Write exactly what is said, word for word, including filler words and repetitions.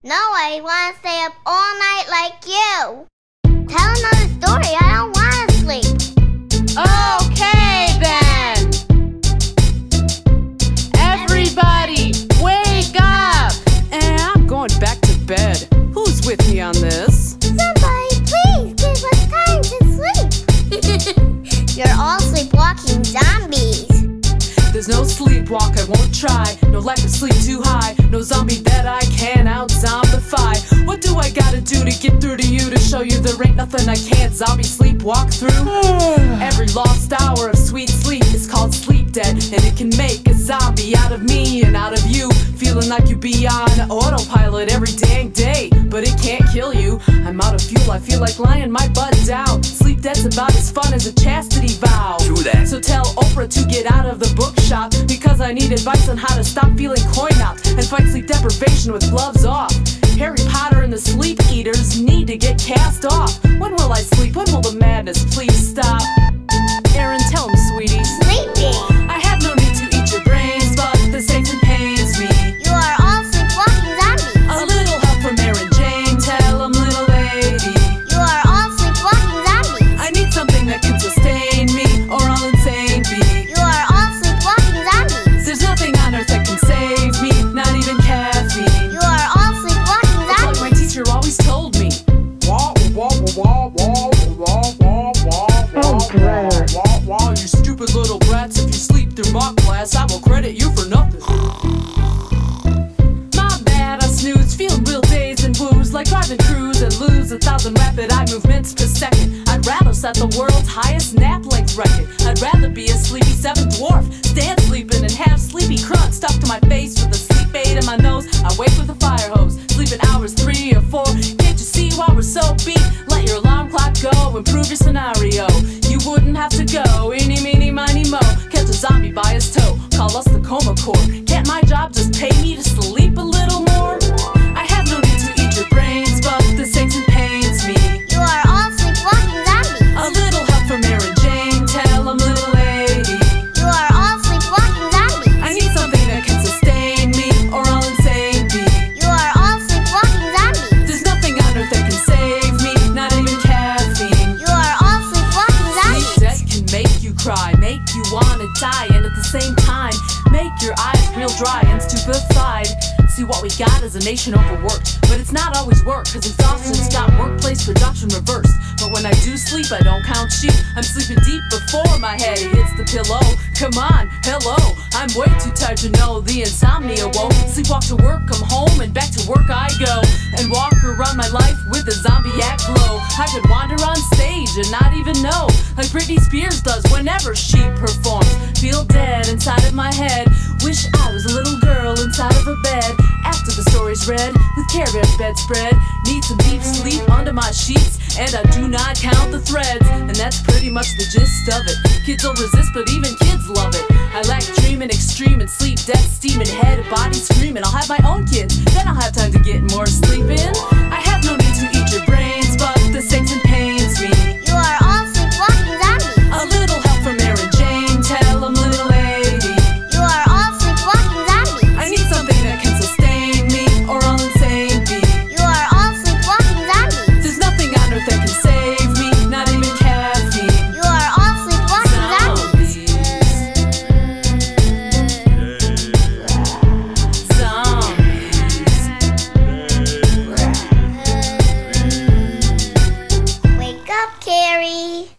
No, I want to stay up all night like you. Tell another story, I don't want to sleep. Okay then. Everybody, wake up! And I'm going back to bed. Who's with me on this? Somebody, please give us time to sleep. You're all sleepwalking zombies. There's no sleepwalk I won't try. No lack of sleep too high. No zombie that I can out-zombify. What do I gotta do to get through to you? To show you there ain't nothing I can't zombie sleepwalk through? Every lost hour of sweet sleep is called sleep debt. And it can make a zombie out of me and out of you. Feeling like you be on autopilot every dang day. But it can't kill you. I'm out of fuel, I feel like lying my butt down. Sleep debt's about as fun as a chastity vow. True that. So tell Oprah to get out of the bookshop, because I need advice on how to stop feeling coin out and fight sleep deprivation with gloves off. Harry Potter and the Sleep Eaters need to get cast off. When will I sleep? When will the madness please stop? Aaron, tell him, sweetie. Sleeping. I have no need to eat your brains, but this aches and pains me. You are all sleepwalking zombies. A little help from Aaron Jane, tell him, little lady. You are all sleepwalking zombies. I need something that can sustain me, or I'll insane be. You are all sleepwalking zombies. There's nothing on earth that can save me, not even caffeine. You are all sleepwalking It's like zombies. my teacher always told me. Wah, wah, wah, wah, wah, wah, wah, wah, wah, wah, wah. You stupid little brats, if you sleep through mock class, I will credit you for nothing. My bad, I snooze, feeling real dazed and woos, like driving cruise and lose a thousand rapid eye movements per second. I'd rather set the world's highest nap length record. I'd rather be a sleepy seventh dwarf, stand sleeping and have sleepy crunch stuck to my face with a sleep aid in my nose. I wake with a fire hose, sleeping hours three or four. Can't you see why we're so beat? Let your alarm clock go, improve your scenario. You wouldn't have to go, eeny, meeny, miny, mo. Catch a zombie by his toe, call us the coma corps. Can't my job just pay me to sleep a little more? I have no need to eat your brains, but this aches and pains me. You are all sleepwalking zombies. A little help from Aaron Jane, tell him, little lady. You are all sleepwalking zombies. I need something that can sustain me, or I'll insane be. You are all sleepwalking zombies. There's nothing on earth that can save me, not even caffeine. You are all sleepwalking Sleep zombies. debt can make you cry, make you wanna die, and at the same time, make your eyes real dry and stupefied. See, what we got is a nation overworked, but it's not always work, cause exhaustion's got workplace production reversed. But when I do sleep, I don't count sheep. I'm sleeping deep before my head hits the pillow. Come on, hello, I'm way too tired to know the insomnia woe. Sleepwalk to work, come home, and back to work I go, and walk around my life with a zombie-act glow. I could wander on stage and not even know, like Britney Spears does whenever she performs. Feel dead inside of my head, wish I was a little girl inside of a bed. After the story's read, with Care Bear bedspread, need some deep sleep under my sheets, and I do not count the threads. And that's pretty much the gist of it. Kids will resist, but even kids love it. I like dreaming extreme and sleep debt, steaming head, body screaming. I'll have my own kids, then I'll have time to get more sleep in. I have no need to eat your brains, but this aches and pains me. You are all sleepwalking zombies. A little help from Aaron Jane, tell him, little lady. You are all sleepwalking zombies. I need something that can sustain me, or I'll insane be. You are all sleepwalking zombies. There's nothing on earth that can save me, not even caffeine. You are all sleepwalking zombies. Zombies. Wake up, Carrie.